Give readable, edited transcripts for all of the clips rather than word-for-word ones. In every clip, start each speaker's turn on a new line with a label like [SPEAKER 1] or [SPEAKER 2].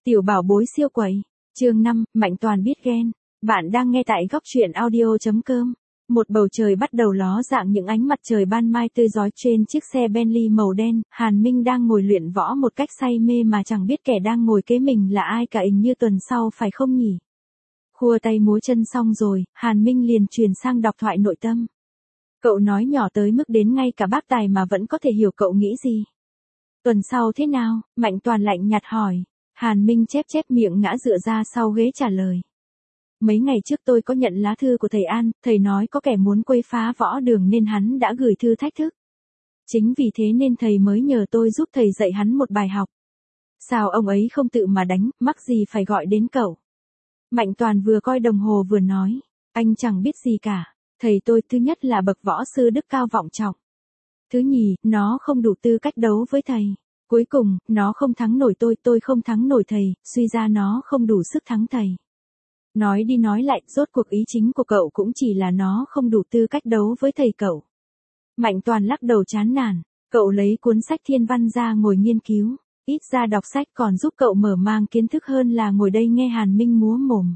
[SPEAKER 1] Tiểu bảo bối siêu quậy. Chương 5, Mạnh Toàn biết ghen. Bạn đang nghe tại góc truyện audio.com. Một bầu trời bắt đầu ló dạng những ánh mặt trời ban mai tươi rói trên chiếc xe Bentley màu đen, Hàn Minh đang ngồi luyện võ một cách say mê mà chẳng biết kẻ đang ngồi kế mình là ai cả, hình như tuần sau phải không nhỉ? Khua tay múa chân xong rồi, Hàn Minh liền chuyển sang đọc thoại nội tâm. Cậu nói nhỏ tới mức đến ngay cả bác tài mà vẫn có thể hiểu cậu nghĩ gì. Tuần sau thế nào? Mạnh Toàn lạnh nhạt hỏi. Hàn Minh chép miệng ngã dựa ra sau ghế trả lời. Mấy ngày trước tôi có nhận lá thư của thầy An, thầy nói có kẻ muốn quấy phá võ đường nên hắn đã gửi thư thách thức. Chính vì thế nên thầy mới nhờ tôi giúp thầy dạy hắn một bài học. Sao ông ấy không tự mà đánh, mắc gì phải gọi đến cậu? Mạnh Toàn vừa coi đồng hồ vừa nói, anh chẳng biết gì cả, thầy tôi thứ nhất là bậc võ sư đức cao vọng trọng. Thứ nhì, nó không đủ tư cách đấu với thầy. Cuối cùng, nó không thắng nổi tôi không thắng nổi thầy, suy ra nó không đủ sức thắng thầy. Nói đi nói lại, rốt cuộc ý chính của cậu cũng chỉ là nó không đủ tư cách đấu với thầy cậu. Mạnh Toàn lắc đầu chán nản, cậu lấy cuốn sách thiên văn ra ngồi nghiên cứu, ít ra đọc sách còn giúp cậu mở mang kiến thức hơn là ngồi đây nghe Hàn Minh múa mồm.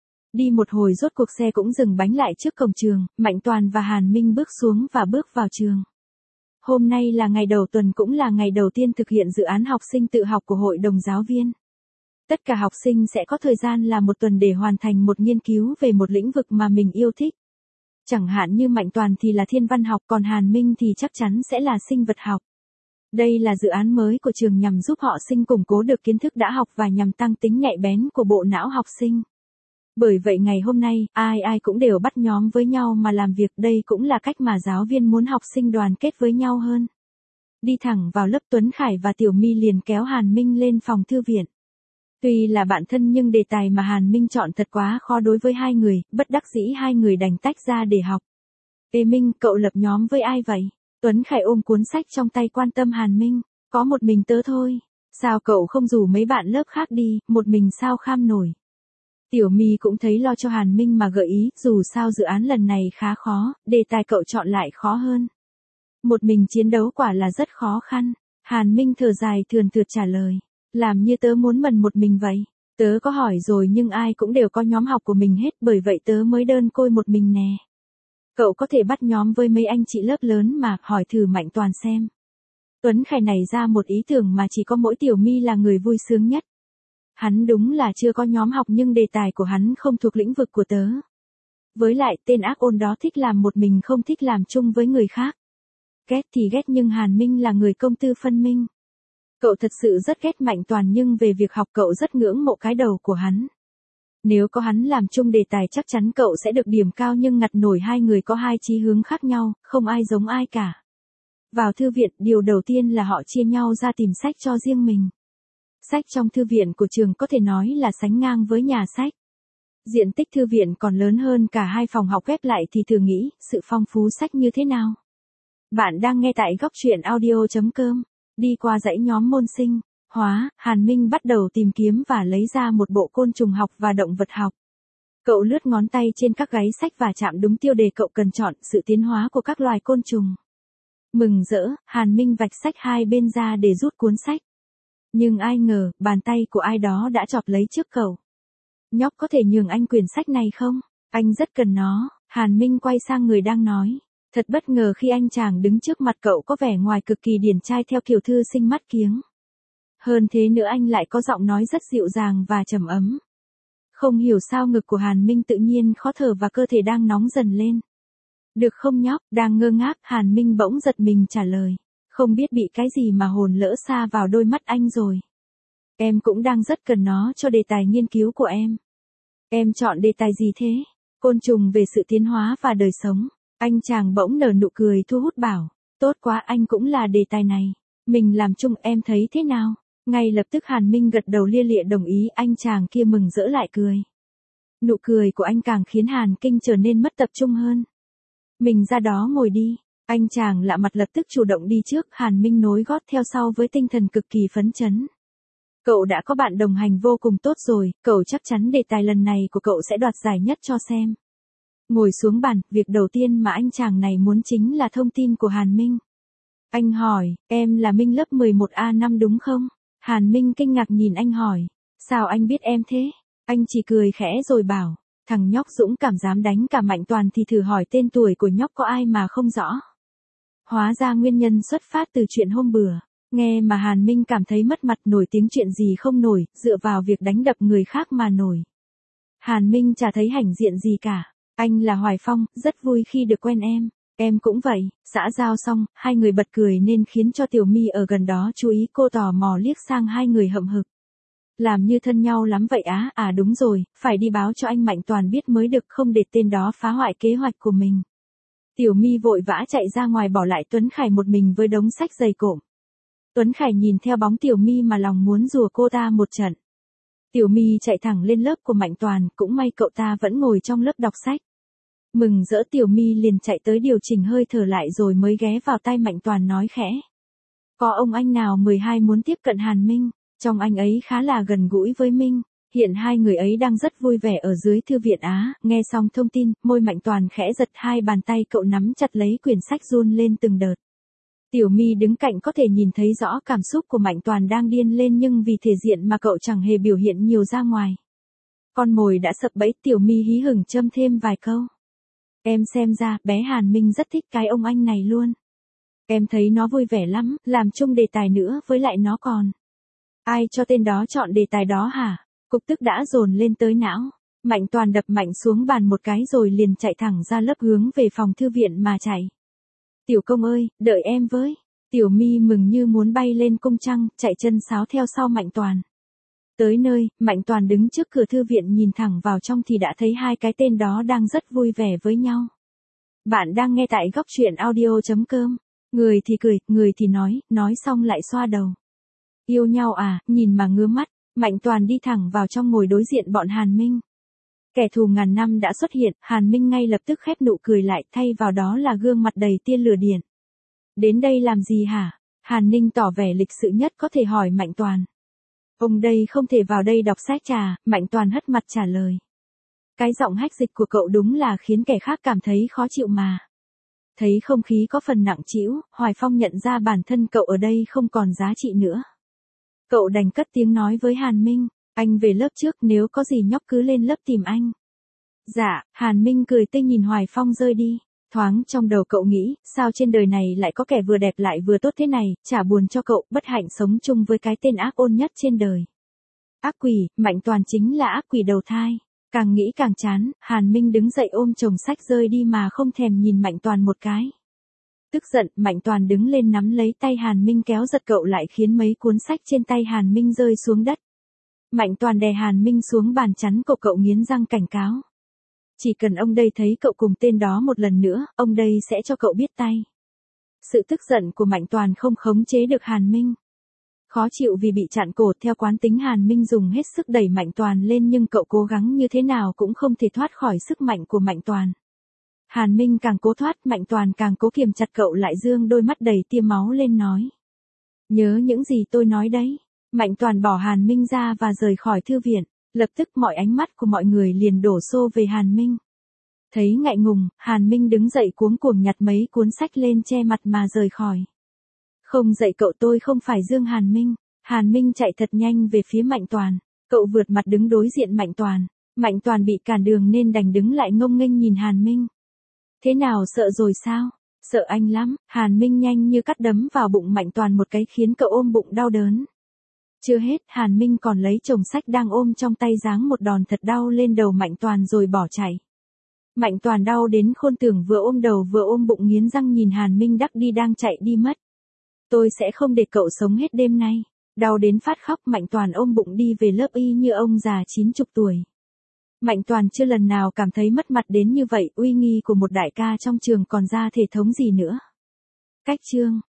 [SPEAKER 1] Đi một hồi rốt cuộc xe cũng dừng bánh lại trước cổng trường, Mạnh Toàn và Hàn Minh bước xuống và bước vào trường. Hôm nay là ngày đầu tuần cũng là ngày đầu tiên thực hiện dự án học sinh tự học của hội đồng giáo viên. Tất cả học sinh sẽ có thời gian là một tuần để hoàn thành một nghiên cứu về một lĩnh vực mà mình yêu thích. Chẳng hạn như Mạnh Toàn thì là thiên văn học, còn Hàn Minh thì chắc chắn sẽ là sinh vật học. Đây là dự án mới của trường nhằm giúp họ sinh củng cố được kiến thức đã học và nhằm tăng tính nhạy bén của bộ não học sinh. Bởi vậy ngày hôm nay, ai cũng đều bắt nhóm với nhau mà làm việc, đây cũng là cách mà giáo viên muốn học sinh đoàn kết với nhau hơn. Đi thẳng vào lớp, Tuấn Khải và Tiểu My liền kéo Hàn Minh lên phòng thư viện. Tuy là bạn thân nhưng đề tài mà Hàn Minh chọn thật quá khó đối với hai người, bất đắc dĩ hai người đành tách ra để học. Ê Minh, cậu lập nhóm với ai vậy? Tuấn Khải ôm cuốn sách trong tay quan tâm Hàn Minh. Có một mình tớ thôi. Sao cậu không rủ mấy bạn lớp khác đi, một mình sao kham nổi? Tiểu My cũng thấy lo cho Hàn Minh mà gợi ý, dù sao dự án lần này khá khó, đề tài cậu chọn lại khó hơn. Một mình chiến đấu quả là rất khó khăn. Hàn Minh thở dài thườn thượt trả lời. Làm như tớ muốn mần một mình vậy. Tớ có hỏi rồi nhưng ai cũng đều có nhóm học của mình hết, bởi vậy tớ mới đơn côi một mình nè. Cậu có thể bắt nhóm với mấy anh chị lớp lớn mà, hỏi thử Mạnh Toàn xem. Tuấn Khải này ra một ý tưởng mà chỉ có mỗi Tiểu My là người vui sướng nhất. Hắn đúng là chưa có nhóm học nhưng đề tài của hắn không thuộc lĩnh vực của tớ. Với lại tên ác ôn đó thích làm một mình không thích làm chung với người khác. Ghét thì ghét nhưng Hàn Minh là người công tư phân minh. Cậu thật sự rất ghét Mạnh Toàn nhưng về việc học cậu rất ngưỡng mộ cái đầu của hắn. Nếu có hắn làm chung đề tài chắc chắn cậu sẽ được điểm cao nhưng ngặt nổi hai người có hai chí hướng khác nhau, không ai giống ai cả. Vào thư viện, điều đầu tiên là họ chia nhau ra tìm sách cho riêng mình. Sách trong thư viện của trường có thể nói là sánh ngang với nhà sách. Diện tích thư viện còn lớn hơn cả hai phòng học ghép lại thì thử nghĩ sự phong phú sách như thế nào. Bạn đang nghe tại góc truyện audio.com. Đi qua dãy nhóm môn sinh, hóa, Hàn Minh bắt đầu tìm kiếm và lấy ra một bộ côn trùng học và động vật học. Cậu lướt ngón tay trên các gáy sách và chạm đúng tiêu đề cậu cần chọn, sự tiến hóa của các loài côn trùng. Mừng rỡ, Hàn Minh vạch sách hai bên ra để rút cuốn sách. Nhưng ai ngờ, bàn tay của ai đó đã chọt lấy trước cậu. Nhóc có thể nhường anh quyển sách này không? Anh rất cần nó. Hàn Minh quay sang người đang nói. Thật bất ngờ khi anh chàng đứng trước mặt cậu có vẻ ngoài cực kỳ điển trai theo kiểu thư sinh mắt kiếng. Hơn thế nữa anh lại có giọng nói rất dịu dàng và trầm ấm. Không hiểu sao ngực của Hàn Minh tự nhiên khó thở và cơ thể đang nóng dần lên. Được không nhóc? Đang ngơ ngác, Hàn Minh bỗng giật mình trả lời. Không biết bị cái gì mà hồn lỡ xa vào đôi mắt anh rồi. Em cũng đang rất cần nó cho đề tài nghiên cứu của em. Em chọn đề tài gì thế? Côn trùng về sự tiến hóa và đời sống. Anh chàng bỗng nở nụ cười thu hút bảo. Tốt quá, anh cũng là đề tài này. Mình làm chung, em thấy thế nào? Ngay lập tức Hàn Minh gật đầu lia lịa đồng ý, anh chàng kia mừng rỡ lại cười. Nụ cười của anh càng khiến Hàn Kinh trở nên mất tập trung hơn. Mình ra đó ngồi đi. Anh chàng lạ mặt lập tức chủ động đi trước, Hàn Minh nối gót theo sau với tinh thần cực kỳ phấn chấn. Cậu đã có bạn đồng hành vô cùng tốt rồi, cậu chắc chắn đề tài lần này của cậu sẽ đoạt giải nhất cho xem. Ngồi xuống bàn, việc đầu tiên mà anh chàng này muốn chính là thông tin của Hàn Minh. Anh hỏi, em là Minh lớp 11A5 đúng không? Hàn Minh kinh ngạc nhìn anh hỏi. Sao anh biết em thế? Anh chỉ cười khẽ rồi bảo, thằng nhóc dũng cảm dám đánh cả Mạnh Toàn thì thử hỏi tên tuổi của nhóc có ai mà không rõ. Hóa ra nguyên nhân xuất phát từ chuyện hôm bữa. Nghe mà Hàn Minh cảm thấy mất mặt, nổi tiếng chuyện gì không nổi, dựa vào việc đánh đập người khác mà nổi. Hàn Minh chả thấy hãnh diện gì cả. Anh là Hoài Phong, rất vui khi được quen em cũng vậy. Xã giao xong, hai người bật cười nên khiến cho Tiểu My ở gần đó chú ý, cô tò mò liếc sang hai người hậm hực. Làm như thân nhau lắm vậy á? À đúng rồi, phải đi báo cho anh Mạnh Toàn biết mới được, không để tên đó phá hoại kế hoạch của mình. Tiểu My vội vã chạy ra ngoài bỏ lại Tuấn Khải một mình với đống sách dày cộm. Tuấn Khải nhìn theo bóng Tiểu My mà lòng muốn rủa cô ta một trận. Tiểu My chạy thẳng lên lớp của Mạnh Toàn, cũng may cậu ta vẫn ngồi trong lớp đọc sách. Mừng rỡ Tiểu My liền chạy tới điều chỉnh hơi thở lại rồi mới ghé vào tai Mạnh Toàn nói khẽ. Có ông anh nào 12 muốn tiếp cận Hàn Minh, trông anh ấy khá là gần gũi với Minh. Hiện hai người ấy đang rất vui vẻ ở dưới thư viện á. Nghe xong thông tin, môi Mạnh Toàn khẽ giật, hai bàn tay cậu nắm chặt lấy quyển sách run lên từng đợt. Tiểu My đứng cạnh có thể nhìn thấy rõ cảm xúc của Mạnh Toàn đang điên lên, nhưng vì thể diện mà cậu chẳng hề biểu hiện nhiều ra ngoài. Con mồi đã sập bẫy, Tiểu My hí hửng châm thêm vài câu. Em xem ra, bé Hàn Minh rất thích cái ông anh này luôn. Em thấy nó vui vẻ lắm, làm chung đề tài nữa, với lại nó còn. Ai cho tên đó chọn đề tài đó hả? Cục tức đã dồn lên tới não. Mạnh Toàn đập mạnh xuống bàn một cái rồi liền chạy thẳng ra lớp hướng về phòng thư viện mà chạy. Tiểu Công ơi, đợi em với. Tiểu My mừng như muốn bay lên cung trăng, chạy chân sáo theo sau Mạnh Toàn. Tới nơi, Mạnh Toàn đứng trước cửa thư viện nhìn thẳng vào trong thì đã thấy hai cái tên đó đang rất vui vẻ với nhau. Bạn đang nghe tại góc truyện audio.com. Người thì cười, người thì nói xong lại xoa đầu. Yêu nhau à, nhìn mà ngứa mắt. Mạnh Toàn đi thẳng vào trong ngồi đối diện bọn Hàn Minh. Kẻ thù ngàn năm đã xuất hiện, Hàn Minh ngay lập tức khép nụ cười lại, thay vào đó là gương mặt đầy tia lửa điện. Đến đây làm gì hả? Hàn Ninh tỏ vẻ lịch sự nhất có thể hỏi Mạnh Toàn. Ông đây không thể vào đây đọc sách trà, Mạnh Toàn hất mặt trả lời. Cái giọng hách dịch của cậu đúng là khiến kẻ khác cảm thấy khó chịu mà. Thấy không khí có phần nặng trĩu, Hoài Phong nhận ra bản thân cậu ở đây không còn giá trị nữa. Cậu đành cất tiếng nói với Hàn Minh, anh về lớp trước, nếu có gì nhóc cứ lên lớp tìm anh. Dạ, Hàn Minh cười tươi nhìn Hoài Phong rơi đi. Thoáng trong đầu cậu nghĩ, sao trên đời này lại có kẻ vừa đẹp lại vừa tốt thế này, chả buồn cho cậu, bất hạnh sống chung với cái tên ác ôn nhất trên đời. Ác quỷ, Mạnh Toàn chính là ác quỷ đầu thai. Càng nghĩ càng chán, Hàn Minh đứng dậy ôm chồng sách rơi đi mà không thèm nhìn Mạnh Toàn một cái. Tức giận, Mạnh Toàn đứng lên nắm lấy tay Hàn Minh kéo giật cậu lại khiến mấy cuốn sách trên tay Hàn Minh rơi xuống đất. Mạnh Toàn đè Hàn Minh xuống bàn chắn cậu nghiến răng cảnh cáo. Chỉ cần ông đây thấy cậu cùng tên đó một lần nữa, ông đây sẽ cho cậu biết tay. Sự tức giận của Mạnh Toàn không khống chế được Hàn Minh. Khó chịu vì bị chặn cổ, theo quán tính Hàn Minh dùng hết sức đẩy Mạnh Toàn lên, nhưng cậu cố gắng như thế nào cũng không thể thoát khỏi sức mạnh của Mạnh Toàn. Hàn Minh càng cố thoát, Mạnh Toàn càng cố kiềm chặt cậu lại, dương đôi mắt đầy tia máu lên nói. Nhớ những gì tôi nói đấy. Mạnh Toàn bỏ Hàn Minh ra và rời khỏi thư viện. Lập tức mọi ánh mắt của mọi người liền đổ xô về Hàn Minh. Thấy ngại ngùng, Hàn Minh đứng dậy cuống cuồng nhặt mấy cuốn sách lên che mặt mà rời khỏi. Không dậy cậu, tôi không phải Dương Hàn Minh. Hàn Minh chạy thật nhanh về phía Mạnh Toàn. Cậu vượt mặt đứng đối diện Mạnh Toàn. Mạnh Toàn bị cản đường nên đành đứng lại ngông nghênh nhìn Hàn Minh. Thế nào, sợ rồi sao? Sợ anh lắm. Hàn Minh nhanh như cắt đấm vào bụng Mạnh Toàn một cái khiến cậu ôm bụng đau đớn. Chưa hết, Hàn Minh còn lấy chồng sách đang ôm trong tay giáng một đòn thật đau lên đầu Mạnh Toàn rồi bỏ chạy. Mạnh Toàn đau đến khôn tưởng, vừa ôm đầu vừa ôm bụng nghiến răng nhìn Hàn Minh đắc đi đang chạy đi mất. Tôi sẽ không để cậu sống hết đêm nay. Đau đến phát khóc, Mạnh Toàn ôm bụng đi về lớp y như ông già 90 tuổi. Mạnh Toàn chưa lần nào cảm thấy mất mặt đến như vậy, uy nghi của một đại ca trong trường còn ra thể thống gì nữa. Cách chương